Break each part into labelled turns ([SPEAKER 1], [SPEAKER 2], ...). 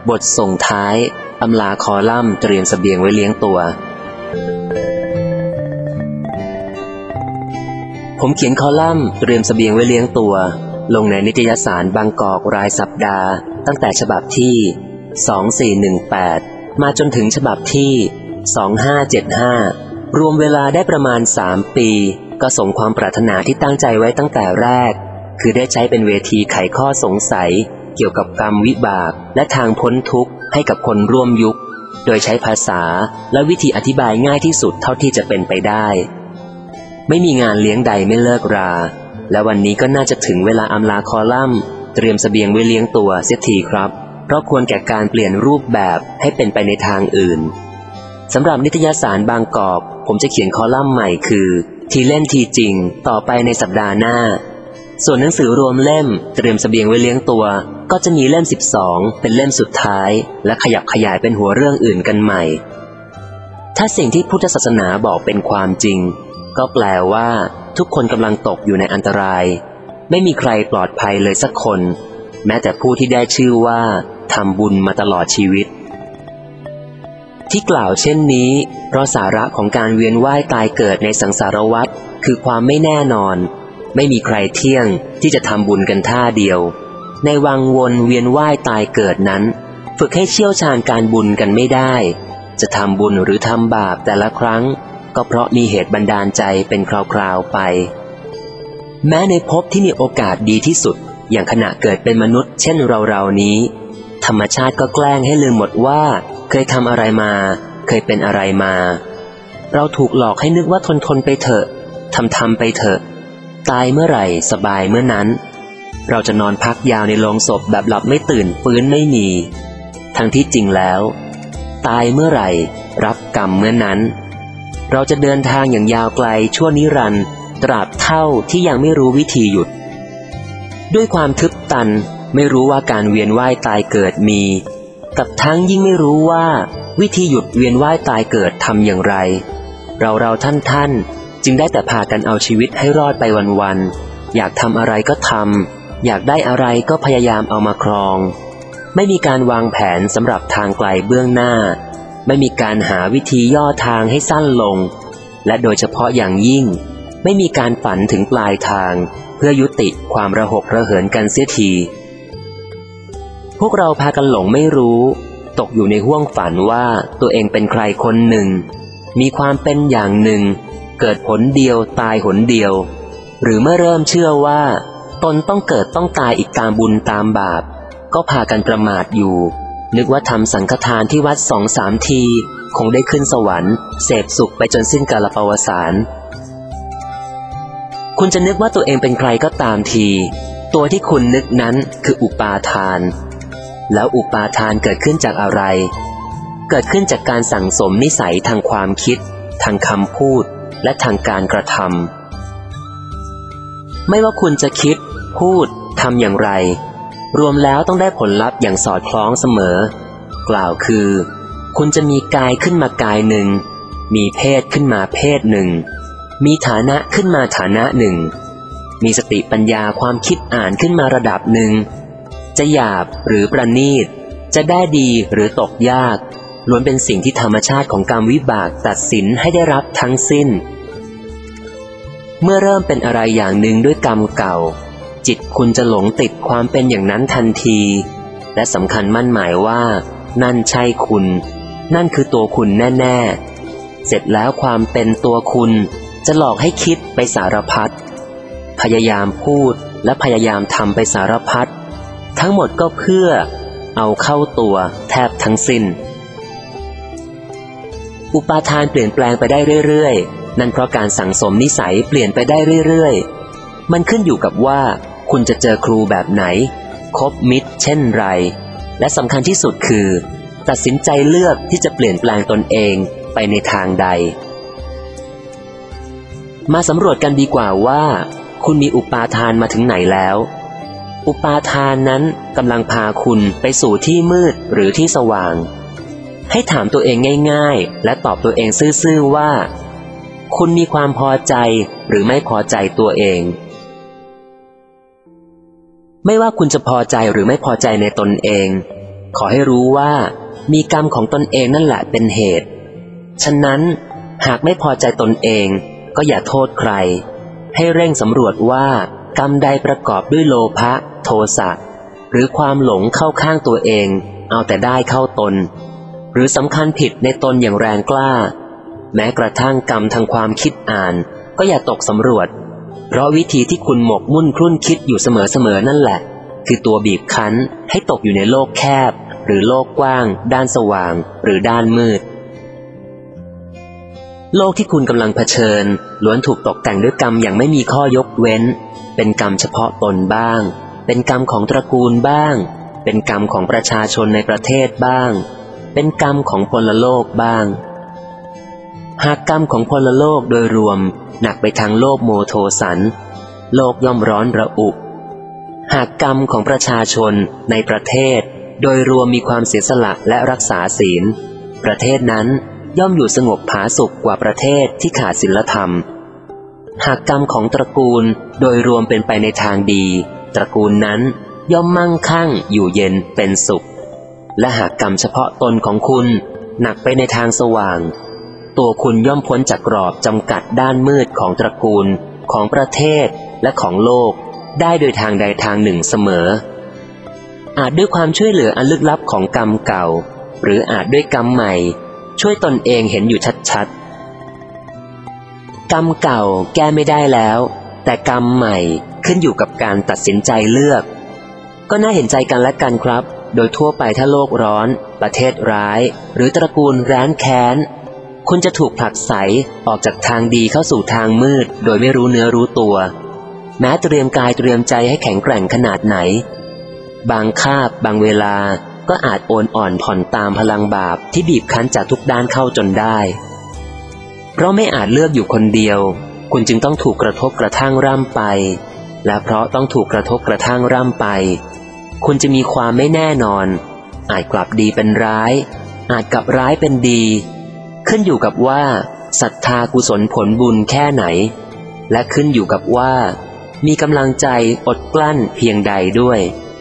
[SPEAKER 1] บทส่งท้ายอำลาคอลัมน์เตรียมเสบียงไว้เลี้ยงตัวผมเขียนคอลัมน์เตรียมเสบียงไว้เลี้ยงตัวลงในนิตยสารบางกอกรายสัปดาห์ตั้งแต่ฉบับที่2418มาจนถึงฉบับที่2575รวมเวลาได้ประมาณ3 ปีก็สมความปรารถนาที่ตั้งใจไว้ตั้งแต่แรกคือได้ใช้เป็นเวทีไขข้อสงสัยเกี่ยวกับกรรมวิบากและทางพ้นทุกข์ให้กับคนร่วมยุคโดยใช้ภาษาและวิธีอธิบายง่ายที่สุดเท่าที่จะเป็นไปได้ไม่มีงานเลี้ยงใดไม่เลิกราและวันนี้ก็น่าจะถึงเวลาอำลาคอลัมน์เตรียมเสบียงไว้เลี้ยงตัวเสียทีครับเพราะควรแก่การเปลี่ยนรูปแบบให้เป็นไปในทางอื่นสำหรับนิตยสารบางกอกผมจะเขียนคอลัมน์ใหม่คือทีเล่นทีจริงต่อไปในสัปดาห์หน้าส่วนหนังสือรวมเล่มเตรียมเสบียงไว้เลี้ยงตัวก็จะมีเล่ม12เป็นเล่มสุดท้ายและขยับขยายเป็นหัวเรื่องอื่นกันใหม่ถ้าสิ่งที่พุทธศาสนาบอกเป็นความจริงก็แปลว่าทุกคนกำลังตกอยู่ในอันตรายไม่มีใครปลอดภัยเลยสักคนแม้แต่ผู้ที่ได้ชื่อว่าทำบุญมาตลอดชีวิตที่กล่าวเช่นนี้เพราะสาระของการเวียนว่ายตายเกิดในสังสารวัฏคือความไม่แน่นอนไม่มีใครเที่ยงที่จะทำบุญกันท่าเดียวในวังวนเวียนว่ายตายเกิดนั้นฝึกให้เชี่ยวชาญการบุญกันไม่ได้จะทำบุญหรือทำบาปแต่ละครั้งก็เพราะมีเหตุบันดาลใจเป็นคราวๆไปแม้ในภพที่มีโอกาสดีที่สุดอย่างขณะเกิดเป็นมนุษย์เช่นเรานี้ธรรมชาติก็แกล้งให้ลืมหมดว่าเคยทำอะไรมาเคยเป็นอะไรมาเราถูกหลอกให้นึกว่าทนไปเถอะทำไปเถอะตายเมื่อไหร่สบายเมื่อนั้นเราจะนอนพักยาวในโลงศพแบบหลับไม่ตื่นฟื้นไม่มีทั้งที่จริงแล้วตายเมื่อไหร่รับกรรมเมื่อนั้นเราจะเดินทางอย่างยาวไกลชั่วนิรันดร์ตราบเท่าที่ยังไม่รู้วิธีหยุดด้วยความทึบตันไม่รู้ว่าการเวียนว่ายตายเกิดมีกับทั้งยิ่งไม่รู้ว่าวิธีหยุดเวียนว่ายตายเกิดทำอย่างไรเราท่านจึงได้แต่พากันเอาชีวิตให้รอดไปวันๆอยากทำอะไรก็ทำอยากได้อะไรก็พยายามเอามาครองไม่มีการวางแผนสำหรับทางไกลเบื้องหน้าไม่มีการหาวิธีย่อทางให้สั้นลงและโดยเฉพาะอย่างยิ่งไม่มีการฝันถึงปลายทางเพื่อยุติความระหกระเหินกันเสียทีพวกเราพากันหลงไม่รู้ตกอยู่ในห้วงฝันว่าตัวเองเป็นใครคนหนึ่งมีความเป็นอย่างหนึ่งเกิดผลเดียวตายหนเดียวหรือเมื่อเริ่มเชื่อว่าตนต้องเกิดต้องตายอีกตามบุญตามบาปก็พากันประมาทอยู่นึกว่าทำสังฆทานที่วัด2-3 ทีคงได้ขึ้นสวรรค์เสพสุขไปจนสิ้นกาลปวสานคุณจะนึกว่าตัวเองเป็นใครก็ตามทีตัวที่คุณนึกนั้นคืออุปาทานแล้วอุปาทานเกิดขึ้นจากอะไรเกิดขึ้นจากการสั่งสมนิสัยทางความคิดทางคำพูดและทางการกระทำไม่ว่าคุณจะคิดพูดทำอย่างไรรวมแล้วต้องได้ผลลัพธ์อย่างสอดคล้องเสมอกล่าวคือคุณจะมีกายขึ้นมากายหนึ่งมีเพศขึ้นมาเพศหนึ่งมีฐานะขึ้นมาฐานะหนึ่งมีสติปัญญาความคิดอ่านขึ้นมาระดับหนึ่งจะหยาบหรือประณีตจะได้ดีหรือตกยากล้วนเป็นสิ่งที่ธรรมชาติของกรรมวิบากตัดสินให้ได้รับทั้งสิ้นเมื่อเริ่มเป็นอะไรอย่างหนึ่งด้วยกรรมเก่าจิตคุณจะหลงติดความเป็นอย่างนั้นทันทีและสำคัญมั่นหมายว่านั่นใช่คุณนั่นคือตัวคุณแน่ๆเสร็จแล้วความเป็นตัวคุณจะหลอกให้คิดไปสารพัดพยายามพูดและพยายามทำไปสารพัดทั้งหมดก็เพื่อเอาเข้าตัวแทบทั้งสิ้นอุปาทานเปลี่ยนแปลงไปได้เรื่อยๆนั่นเพราะการสั่งสมนิสัยเปลี่ยนไปได้เรื่อยๆมันขึ้นอยู่กับว่าคุณจะเจอครูแบบไหนคบมิตรเช่นไรและสำคัญที่สุดคือตัดสินใจเลือกที่จะเปลี่ยนแปลงตนเองไปในทางใดมาสำรวจกันดีกว่าว่าคุณมีอุปาทานมาถึงไหนแล้วอุปาทานนั้นกำลังพาคุณไปสู่ที่มืดหรือที่สว่างให้ถามตัวเองง่ายๆและตอบตัวเองซื่อๆว่าคุณมีความพอใจหรือไม่พอใจตัวเองไม่ว่าคุณจะพอใจหรือไม่พอใจในตนเองขอให้รู้ว่ามีกรรมของตนเองนั่นแหละเป็นเหตุฉะนั้นหากไม่พอใจตนเองก็อย่าโทษใครให้เร่งสำรวจว่ากรรมใดประกอบด้วยโลภะโทสะหรือความหลงเข้าข้างตัวเองเอาแต่ได้เข้าตนหรือสำคัญผิดในตนอย่างแรงกล้าแม้กระทั่งกรรมทางความคิดอ่านก็อย่าตกสำรวจเพราะวิธีที่คุณหมกมุ่นครุ่นคิดอยู่เสมอนั่นแหละคือตัวบีบคั้นให้ตกอยู่ในโลกแคบหรือโลกกว้างด้านสว่างหรือด้านมืดโลกที่คุณกำลังเผชิญล้วนถูกตกแต่งด้วยกรรมอย่างไม่มีข้อยกเว้นเป็นกรรมเฉพาะตนบ้างเป็นกรรมของตระกูลบ้างเป็นกรรมของประชาชนในประเทศบ้างเป็นกรรมของพลโลกบ้างหากกรรมของพลโลกโดยรวมหนักไปทางโลภโมโทสันโลกย่อมร้อนระอุหากกรรมของประชาชนในประเทศโดยรวมมีความเสียสละและรักษาศีลประเทศนั้นย่อมอยู่สงบผาสุกกว่าประเทศที่ขาดศีลธรรมหากกรรมของตระกูลโดยรวมเป็นไปในทางดีตระกูลนั้นย่อมมั่งคั่งอยู่เย็นเป็นสุขและหากกรรมเฉพาะตนของคุณหนักไปในทางสว่างตัวคุณย่อมพ้นจากกรอบจำกัดด้านมืดของตระกูลของประเทศและของโลกได้โดยทางใดทางหนึ่งเสมออาจด้วยความช่วยเหลืออันลึกลับของกรรมเก่าหรืออาจด้วยกรรมใหม่ช่วยตนเองเห็นอยู่ชัดๆกรรมเก่าแก้ไม่ได้แล้วแต่กรรมใหม่ขึ้นอยู่กับการตัดสินใจเลือกก็น่าเห็นใจกันและกันครับโดยทั่วไปถ้าโลกร้อนประเทศร้ายหรือตระกูลร้านแค้นคุณจะถูกผลักไสออกจากทางดีเข้าสู่ทางมืดโดยไม่รู้เนื้อรู้ตัวแม้เตรียมกายเตรียมใจให้แข็งแกร่งขนาดไหนบางคาบบางเวลาก็อาจโอนอ่อนผ่อนตามพลังบาปที่บีบคั้นจากทุกด้านเข้าจนได้เพราะไม่อาจเลือกอยู่คนเดียวคุณจึงต้องถูกกระทบกระทั่งร่ำไปและเพราะต้องถูกกระทบกระทั่งร่ำไปคุณจะมีความไม่แน่นอนอาจกลับดีเป็นร้ายอาจกลับร้ายเป็นดีขึ้นอยู่กับว่าศรัทธากุศลผลบุญแค่ไหนและขึ้นอยู่กับว่ามีกำลังใจอดกลั้นเพียงใดด้วย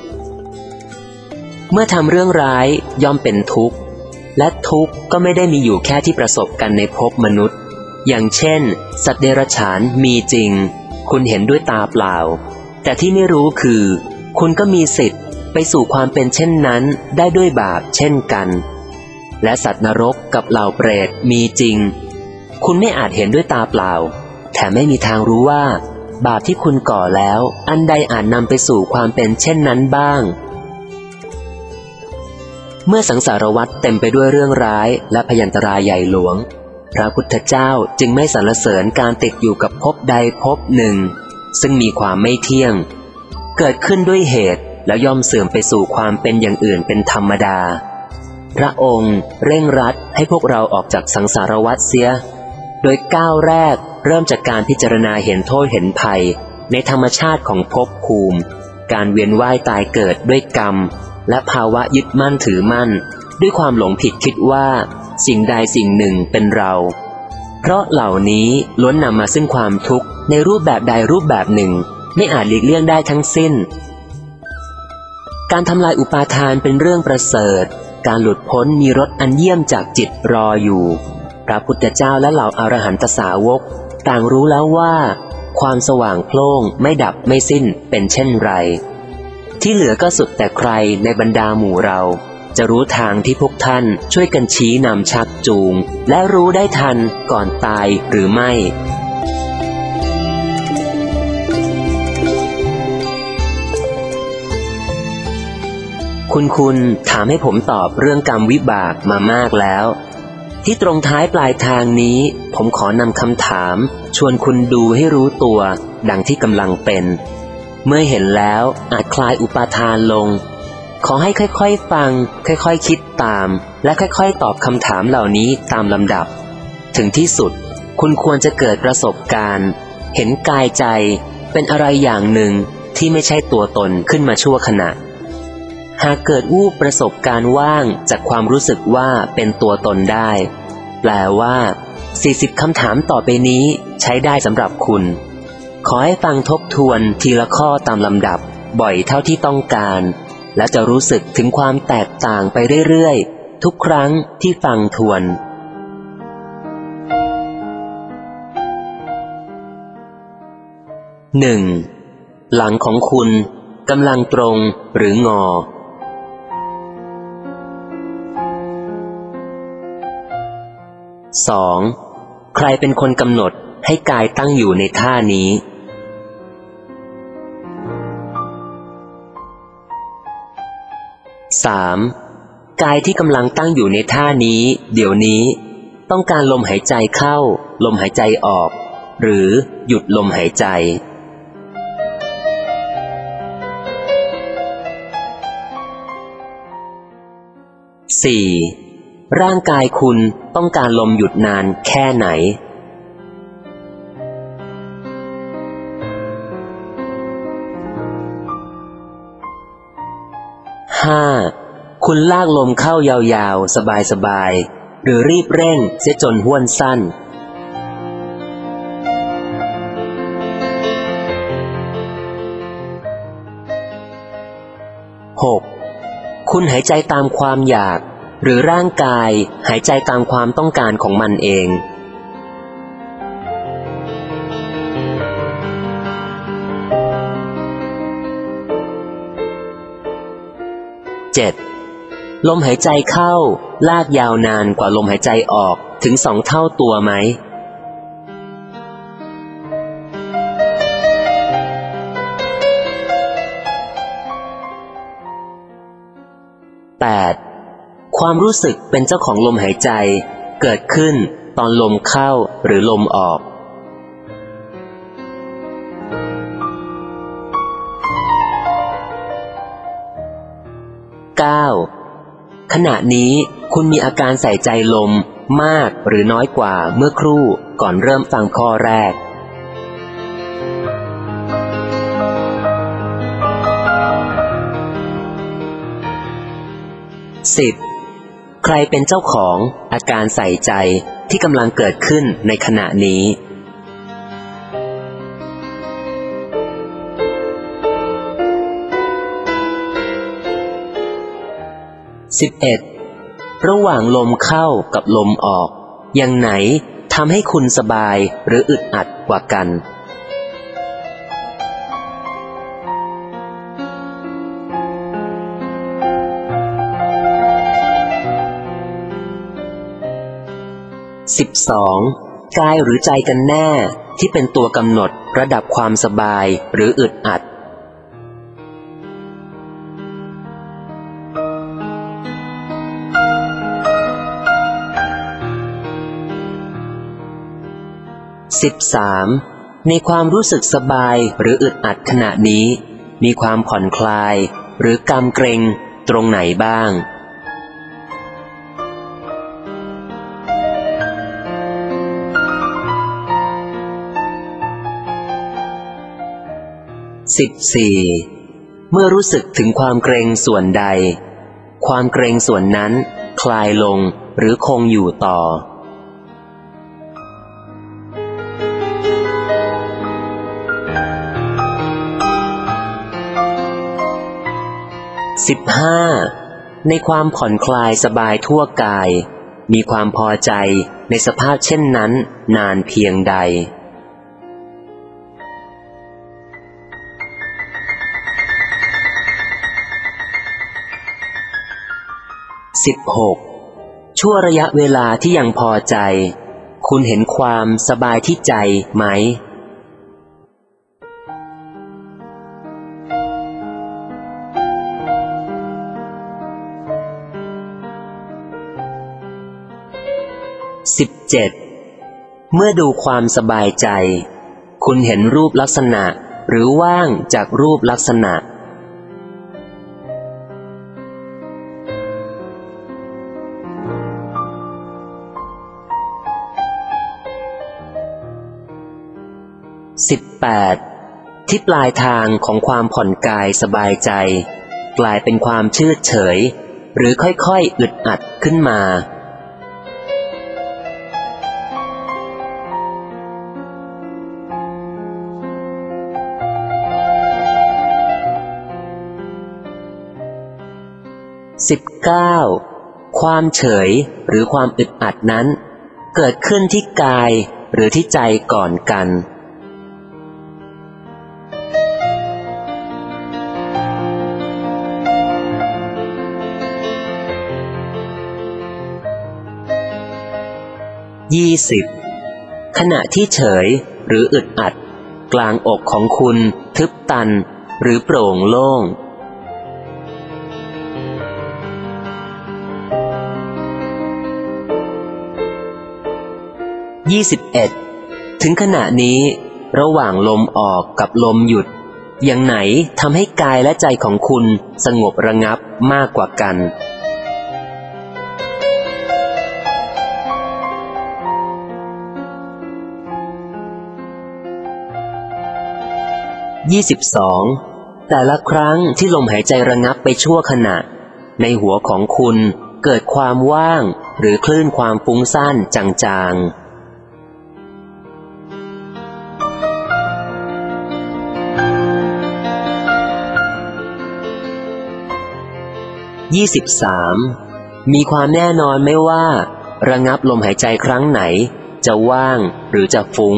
[SPEAKER 1] เมื่อทำเรื่องร้ายย่อมเป็นทุกข์และทุกข์ก็ไม่ได้มีอยู่แค่ที่ประสบกันในภพมนุษย์อย่างเช่นสัตว์เดรัจฉานมีจริงคุณเห็นด้วยตาเปล่าแต่ที่ไม่รู้คือคุณก็มีสิทธิ์ไปสู่ความเป็นเช่นนั้นได้ด้วยบาปเช่นกันและสัตว์นรกกับเหล่าเปรตมีจริงคุณไม่อาจเห็นด้วยตาเปล่าแต่ไม่มีทางรู้ว่าบาปที่คุณก่อแล้วอันใดอาจนำไปสู่ความเป็นเช่นนั้นบ้างเมื่อสังสารวัฏเต็มไปด้วยเรื่องร้ายและพยันตรายใหญ่หลวงพระพุทธเจ้าจึงไม่สรรเสริญการติดอยู่กับภพใดภพหนึ่งซึ่งมีความไม่เที่ยงเกิดขึ้นด้วยเหตุแล้วย่อมเสื่อมไปสู่ความเป็นอย่างอื่นเป็นธรรมดาพระองค์เร่งรัดให้พวกเราออกจากสังสารวัฏเสียโดยก้าวแรกเริ่มจากการพิจารณาเห็นโทษเห็นภัยในธรรมชาติของภพภูมิการเวียนว่ายตายเกิดด้วยกรรมและภาวะยึดมั่นถือมั่นด้วยความหลงผิดคิดว่าสิ่งใดสิ่งหนึ่งเป็นเราเพราะเหล่านี้ล้วนนำมาซึ่งความทุกข์ในรูปแบบใดรูปแบบหนึ่งไม่อาจหลีกเลี่ยงได้ทั้งสิ้นการทำลายอุปาทานเป็นเรื่องประเสริฐการหลุดพ้นมีรสอันเยี่ยมจากจิตรออยู่พระพุทธเจ้าและเหล่าอรหันตสาวกต่างรู้แล้วว่าความสว่างโพล่งไม่ดับไม่สิ้นเป็นเช่นไรที่เหลือก็สุดแต่ใครในบรรดาหมู่เราจะรู้ทางที่พวกท่านช่วยกันชี้นำชักจูงและรู้ได้ทันก่อนตายหรือไม่คุณถามให้ผมตอบเรื่องกรรมวิบากมามากแล้วที่ตรงท้ายปลายทางนี้ผมขอนำคำถามชวนคุณดูให้รู้ตัวดังที่กำลังเป็นเมื่อเห็นแล้วอาจคลายอุปาทานลงขอให้ค่อยๆฟังค่อยๆคิดตามและค่อยๆตอบคำถามเหล่านี้ตามลำดับถึงที่สุดคุณควรจะเกิดประสบการณ์เห็นกายใจเป็นอะไรอย่างหนึ่งที่ไม่ใช่ตัวตนขึ้นมาชั่วขณะหากเกิดวูบประสบการณ์ว่างจากความรู้สึกว่าเป็นตัวตนได้แปลว่า40คำถามต่อไปนี้ใช้ได้สำหรับคุณขอให้ฟังทบทวนทีละข้อตามลำดับบ่อยเท่าที่ต้องการและจะรู้สึกถึงความแตกต่างไปเรื่อยๆทุกครั้งที่ฟังทวน 1. หลังของคุณกำลังตรงหรืองอ 2. ใครเป็นคนกำหนดให้กายตั้งอยู่ในท่านี้ 3. กายที่กำลังตั้งอยู่ในท่านี้เดี๋ยวนี้ต้องการลมหายใจเข้าลมหายใจออกหรือหยุดลมหายใจ 4. ร่างกายคุณต้องการลมหยุดนานแค่ไหน 5. คุณลากลมเข้ายาวๆสบายๆหรือรีบเร่งเสียจนห้วนสั้น 6. คุณหายใจตามความอยากหรือร่างกายหายใจตามความต้องการของมันเอง 7. ลมหายใจเข้าลากยาวนานกว่าลมหายใจออกถึง2 เท่าตัวไหม 8. ความรู้สึกเป็นเจ้าของลมหายใจเกิดขึ้นตอนลมเข้าหรือลมออก 9. ขณะนี้คุณมีอาการใส่ใจลมมากหรือน้อยกว่าเมื่อครู่ก่อนเริ่มฟังข้อแรก 10. ใครเป็นเจ้าของอาการใส่ใจที่กำลังเกิดขึ้นในขณะนี้ 11. ระหว่างลมเข้ากับลมออกอย่างไหนทำให้คุณสบายหรืออึดอัดกว่ากัน 12. กายหรือใจกันแน่ที่เป็นตัวกำหนดระดับความสบายหรืออึดอัด 13. ในความรู้สึกสบายหรืออึดอัดขณะนี้มีความผ่อนคลายหรือกำเกร็งตรงไหนบ้าง 14. เมื่อรู้สึกถึงความเกร็งส่วนใดความเกร็งส่วนนั้นคลายลงหรือคงอยู่ต่อ 15. ในความผ่อนคลายสบายทั่วกายมีความพอใจในสภาพเช่นนั้นนานเพียงใด 16. ชั่วระยะเวลาที่ยังพอใจคุณเห็นความสบายที่ใจไหม 17. เมื่อดูความสบายใจคุณเห็นรูปลักษณะหรือว่างจากรูปลักษณะ 18. ที่ปลายทางของความผ่อนกายสบายใจกลายเป็นความชืดเฉยหรือค่อยๆอึดอัดขึ้นมา 19. 19. ความเฉยหรือความอึดอัดนั้นเกิดขึ้นที่กายหรือที่ใจก่อนกัน20. ขณะที่เฉยหรืออึดอัดกลางอกของคุณทึบตันหรือโปร่งโล่ง21. ถึงขณะนี้ระหว่างลมออกกับลมหยุดอย่างไหนทำให้กายและใจของคุณสงบระงับมากกว่ากัน22. แต่ละครั้งที่ลมหายใจระงับไปชั่วขณะในหัวของคุณเกิดความว่างหรือคลื่นความฟุ้งซ่านจางๆ23. มีความแน่นอนไม่ว่าระงับลมหายใจครั้งไหนจะว่างหรือจะฟุ้ง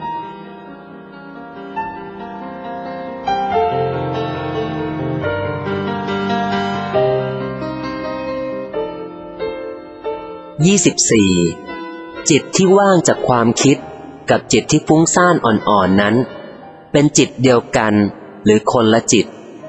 [SPEAKER 1] 24. จิตที่ว่างจากความคิดกับจิตที่ฟุ้งซ่านอ่อนๆนั้นเป็นจิตเดียวกันหรือคนละจิต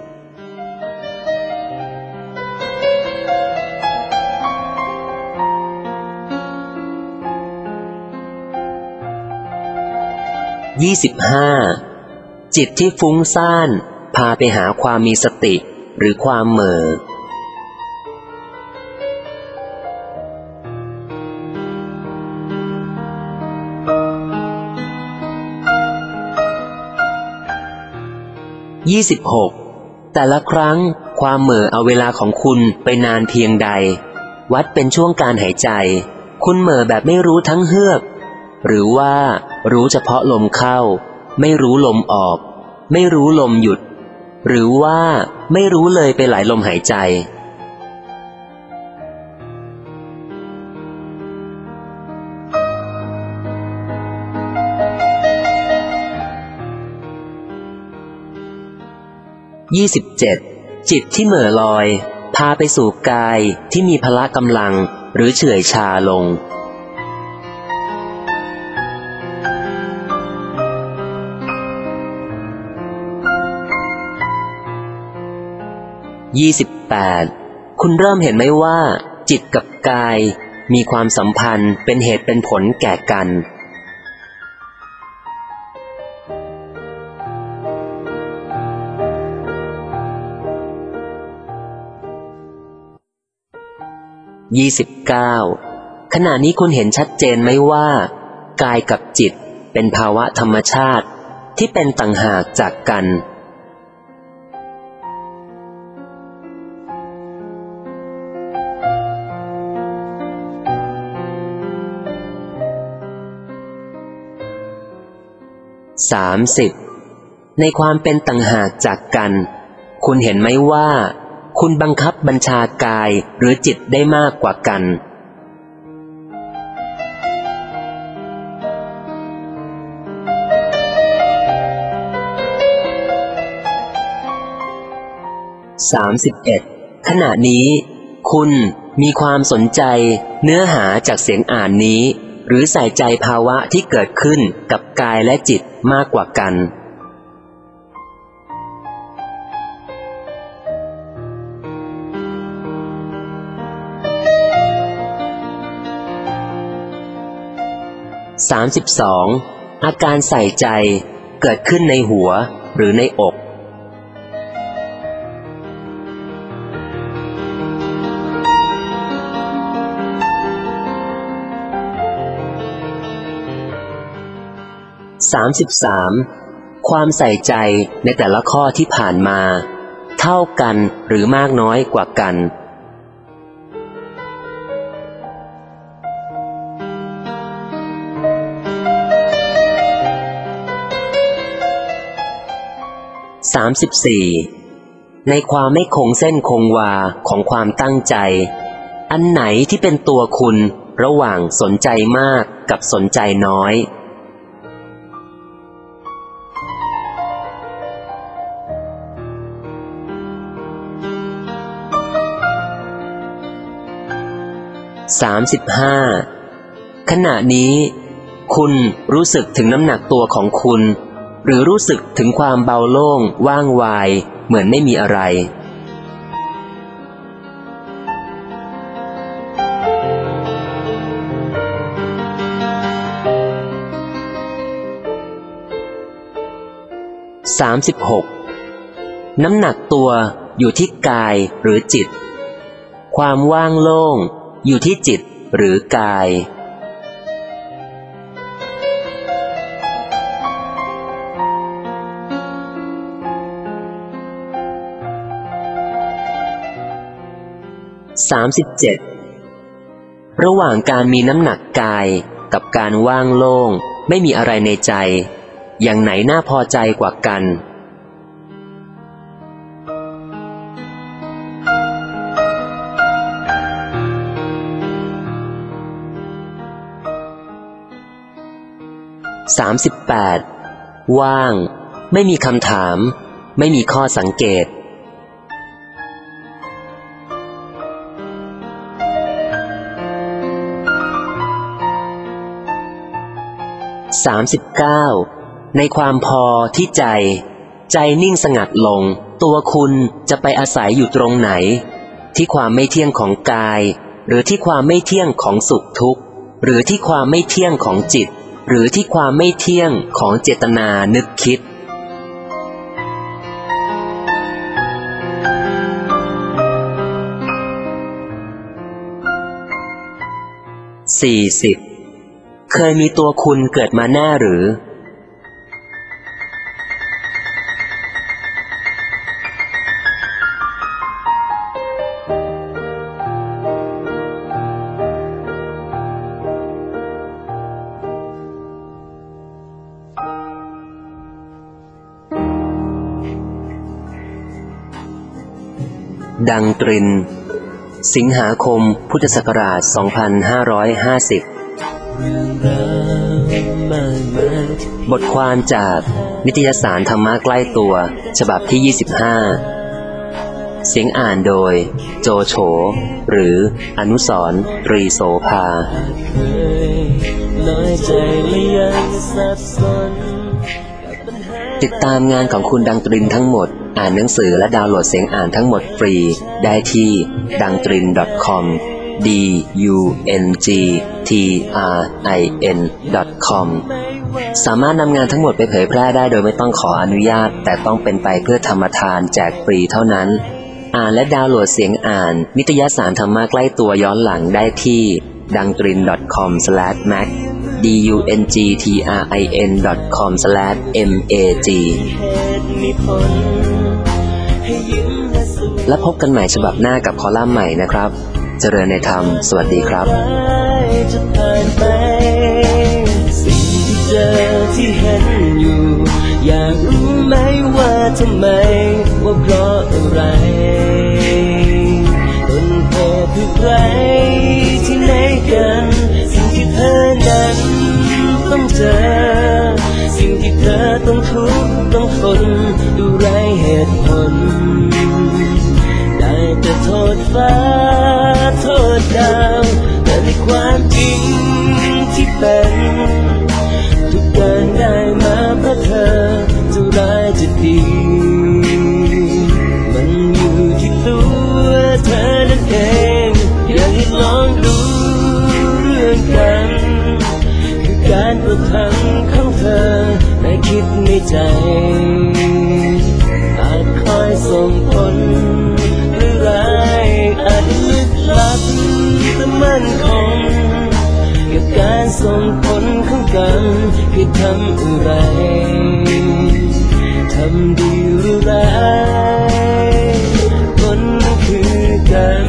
[SPEAKER 1] 25. จิตที่ฟุ้งซ่านพาไปหาความมีสติหรือความเหม่อ26. แต่ละครั้งความเหม่อเอาเวลาของคุณไปนานเพียงใดวัดเป็นช่วงการหายใจคุณเหม่อแบบไม่รู้ทั้งเฮือกหรือว่ารู้เฉพาะลมเข้าไม่รู้ลมออกไม่รู้ลมหยุดหรือว่าไม่รู้เลยไปหลายลมหายใจ27. จิตที่เหม่อลอยพาไปสู่กายที่มีพละกำลังหรือเฉื่อยชาลง28. คุณเริ่มเห็นไหมว่าจิตกับกายมีความสัมพันธ์เป็นเหตุเป็นผลแก่กัน29. ขณะนี้คุณเห็นชัดเจนไหมว่ากายกับจิตเป็นภาวะธรรมชาติที่เป็นต่างหากจากกัน30. ในความเป็นต่างหากจากกันคุณเห็นไหมว่าคุณบังคับบัญชากายหรือจิตได้มากกว่ากัน31. ขณะนี้คุณมีความสนใจเนื้อหาจากเสียงอ่านนี้หรือใส่ใจภาวะที่เกิดขึ้นกับกายและจิตมากกว่ากัน32. อาการใส่ใจเกิดขึ้นในหัวหรือในอก33. ความใส่ใจในแต่ละข้อที่ผ่านมาเท่ากันหรือมากน้อยกว่ากัน34. ในความไม่คงเส้นคงวาของความตั้งใจอันไหนที่เป็นตัวคุณระหว่างสนใจมากกับสนใจน้อย35ขณะนี้คุณรู้สึกถึงน้ำหนักตัวของคุณหรือรู้สึกถึงความเบาโล่งว่างวายเหมือนไม่มีอะไร36น้ำหนักตัวอยู่ที่กายหรือจิตความว่างโล่งอยู่ที่จิตหรือกาย37ระหว่างการมีน้ำหนักกายกับการว่างโล่งไม่มีอะไรในใจอย่างไหนน่าพอใจกว่ากัน38ว่างไม่มีคำถามไม่มีข้อสังเกต39ในความพอที่ใจนิ่งสงัดลงตัวคุณจะไปอาศัยอยู่ตรงไหนที่ความไม่เที่ยงของกายหรือที่ความไม่เที่ยงของสุขทุกข์หรือที่ความไม่เที่ยงของจิตหรือที่ความไม่เที่ยงของเจตนานึกคิด40เคยมีตัวคุณเกิดมาแน่หรือดังตรินสิงหาคมพุทธศักราช 2550บทความจากนิตยสารธรรมะใกล้ตัวฉบับที่ 25เสียงอ่านโดยโจโฉหรืออนุสรณ์ ตรีโสภาติดตามงานของคุณดังตรินทั้งหมดอ่านหนังสือและดาวน์โหลดเสียงอ่านทั้งหมดฟรีได้ที่ dangtrin.com dungtrin.com สามารถนำงานทั้งหมดไปเผยแพร่ได้โดยไม่ต้องขออนุญาตแต่ต้องเป็นไปเพื่อธรรมทานแจกฟรีเท่านั้นอ่านและดาวน์โหลดเสียงอ่านนิตยสารธรรมะใกล้ตัวย้อนหลังได้ที่ dangtrin.com/mag dungtrin.com/mag และพบกันใหม่ฉบับหน้ากับคอลัมน์ใหม่นะครับเจริญในธรรมสวัสดีครับสิ่งที่เจอที่เห็นอยู่อยากรู้ไหมว่าทำไมว่าเพราะอะไรต้นเหตุคือใครที่ไหนกันสิ่งที่เธอนั้นต้องเจอสิ่งที่เธอต้องทุกข์ต้องทนดูไร้เหตุผลได้แต่โทษฟ้าโทษดาวแต่ในความจริงที่เป็นทุกอย่างได้มาเพราะเธอจะร้ายจะดีมันอยู่ที่ตัวเธอนั่นเองอยากให้ลองดูเรื่องกันคือการกระทำของเธอในคิดในใจอาจคอยส่งผลหรือร้ายอาจลึกลับแต่มั่นคงกับการส่งผลของกันคือทำอะไรทำดีหรือร้ายผลคือกัน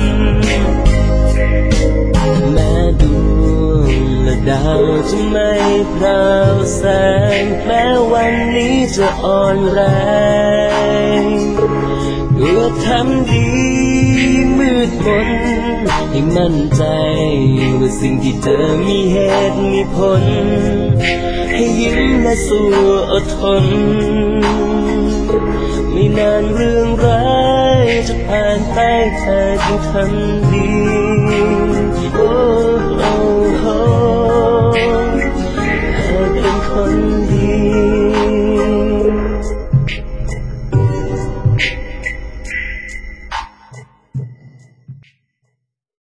[SPEAKER 1] แม้ดวงและดาวจะไม่พราวแสงแม้วันนี้จะอ่อนแรงด
[SPEAKER 2] ว่าทำดีมืดมนให้มั่นใจว่าสิ่งที่เธอมีเหตุมีผลให้ยิ้มและสู้อดทนไม่นานเรื่องร้ายจะผ่านไปเธอจึงทำดี